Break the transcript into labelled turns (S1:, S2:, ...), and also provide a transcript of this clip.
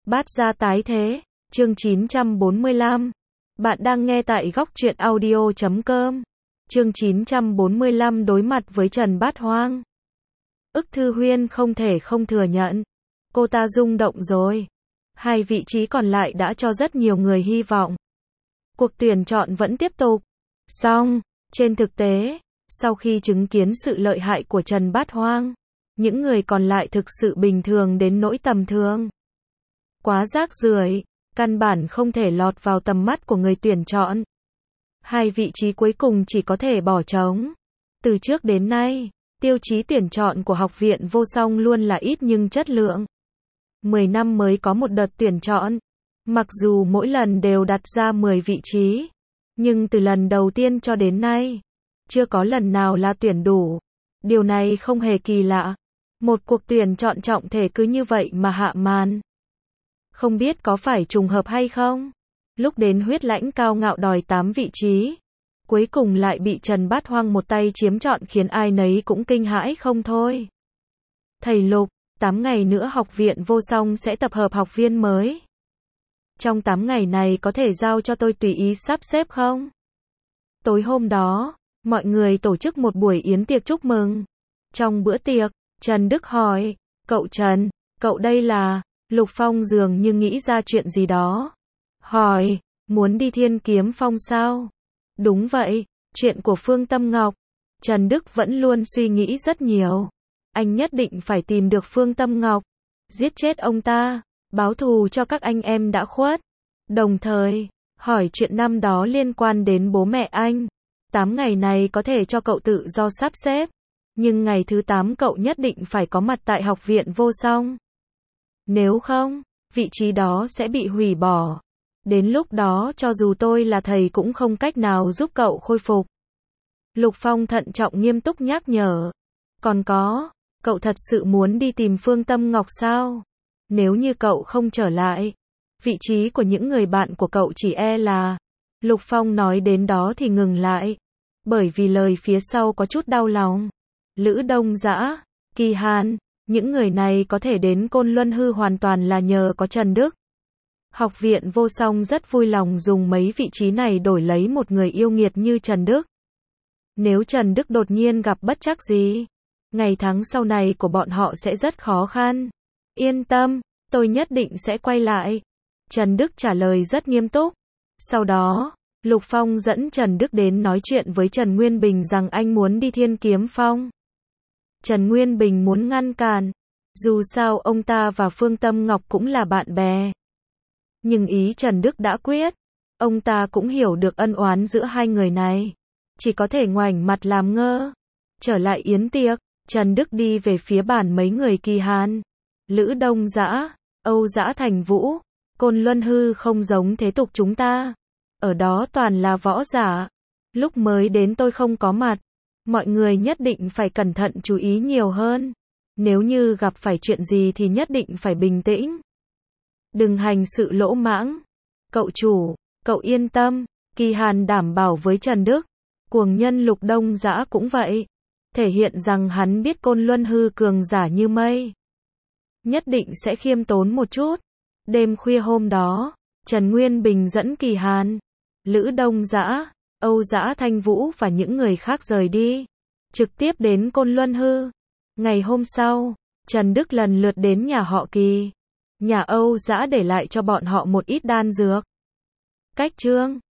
S1: Bát gia tái thế, chương 945. Bạn đang nghe tại góc truyện audio.com. Chương 945 đối mặt với Trần Bát Hoang. Ức Thư Huyên không thể không thừa nhận. Cô ta rung động rồi. Hai vị trí còn lại đã cho rất nhiều người hy vọng. Cuộc tuyển chọn vẫn tiếp tục. Song, trên thực tế, sau khi chứng kiến sự lợi hại của Trần Bát Hoang, những người còn lại thực sự bình thường đến nỗi tầm thường. Quá rác rưởi, căn bản không thể lọt vào tầm mắt của người tuyển chọn. Hai vị trí cuối cùng chỉ có thể bỏ trống. Từ trước đến nay, tiêu chí tuyển chọn của Học viện Vô Song luôn là ít nhưng chất lượng. 10 năm mới có một đợt tuyển chọn. Mặc dù mỗi lần đều đặt ra 10 vị trí, nhưng từ lần đầu tiên cho đến nay, chưa có lần nào là tuyển đủ. Điều này không hề kỳ lạ. Một cuộc tuyển chọn trọng thể cứ như vậy mà hạ màn. Không biết có phải trùng hợp hay không? Lúc đến Huyết Lãnh cao ngạo đòi 8 vị trí, cuối cùng lại bị Trần Bát Hoang một tay chiếm trọn khiến ai nấy cũng kinh hãi không thôi. Thầy Lục, 8 ngày nữa Học viện Vô Song sẽ tập hợp học viên mới. Trong 8 ngày này có thể giao cho tôi tùy ý sắp xếp không? Tối hôm đó, mọi người tổ chức một buổi yến tiệc chúc mừng. Trong bữa tiệc, Trần Đức hỏi, cậu Trần, cậu đây là... Lục Phong dường như nghĩ ra chuyện gì đó. Hỏi, muốn đi Thiên Kiếm Phong sao? Đúng vậy, chuyện của Phương Tâm Ngọc. Trần Đức vẫn luôn suy nghĩ rất nhiều. Anh nhất định phải tìm được Phương Tâm Ngọc, giết chết ông ta, báo thù cho các anh em đã khuất. Đồng thời, hỏi chuyện năm đó liên quan đến bố mẹ anh. 8 ngày này có thể cho cậu tự do sắp xếp. Nhưng ngày thứ 8 cậu nhất định phải có mặt tại Học viện Vô Song. Nếu không, vị trí đó sẽ bị hủy bỏ. Đến lúc đó cho dù tôi là thầy cũng không cách nào giúp cậu khôi phục. Lục Phong thận trọng nghiêm túc nhắc nhở. Còn có, cậu thật sự muốn đi tìm Phương Tâm Ngọc sao? Nếu như cậu không trở lại, vị trí của những người bạn của cậu chỉ e là... Lục Phong nói đến đó thì ngừng lại. Bởi vì lời phía sau có chút đau lòng. Lữ Đông Dã, Kỳ Hàn, những người này có thể đến Côn Luân Hư hoàn toàn là nhờ có Trần Đức. Học viện Vô Song rất vui lòng dùng mấy vị trí này đổi lấy một người yêu nghiệt như Trần Đức. Nếu Trần Đức đột nhiên gặp bất trắc gì, ngày tháng sau này của bọn họ sẽ rất khó khăn. Yên tâm, tôi nhất định sẽ quay lại. Trần Đức trả lời rất nghiêm túc. Sau đó, Lục Phong dẫn Trần Đức đến nói chuyện với Trần Nguyên Bình rằng anh muốn đi Thiên Kiếm Phong. Trần Nguyên Bình muốn ngăn cản. Dù sao ông ta và Phương Tâm Ngọc cũng là bạn bè. Nhưng ý Trần Đức đã quyết. Ông ta cũng hiểu được ân oán giữa hai người này. Chỉ có thể ngoảnh mặt làm ngơ. Trở lại yến tiệc, Trần Đức đi về phía bàn mấy người Kỳ Hàn, Lữ Đông Dã, Âu Dã Thành Vũ. Côn Luân Hư không giống thế tục chúng ta. Ở đó toàn là võ giả. Lúc mới đến tôi không có mặt. Mọi người nhất định phải cẩn thận chú ý nhiều hơn. Nếu như gặp phải chuyện gì thì nhất định phải bình tĩnh. Đừng hành sự lỗ mãng. Cậu chủ, cậu yên tâm. Kỳ Hàn đảm bảo với Trần Đức. Cuồng nhân Lục Đông Dã cũng vậy. Thể hiện rằng hắn biết Côn Luân Hư cường giả như mây. Nhất định sẽ khiêm tốn một chút. Đêm khuya hôm đó, Trần Nguyên Bình dẫn Kỳ Hàn, Lữ Đông Dã, Âu Dã Thanh Vũ và những người khác rời đi, trực tiếp đến Côn Luân Hư. Ngày hôm sau, Trần Đức lần lượt đến nhà họ Kỳ. Nhà Âu Dã để lại cho bọn họ một ít đan dược. Cách chương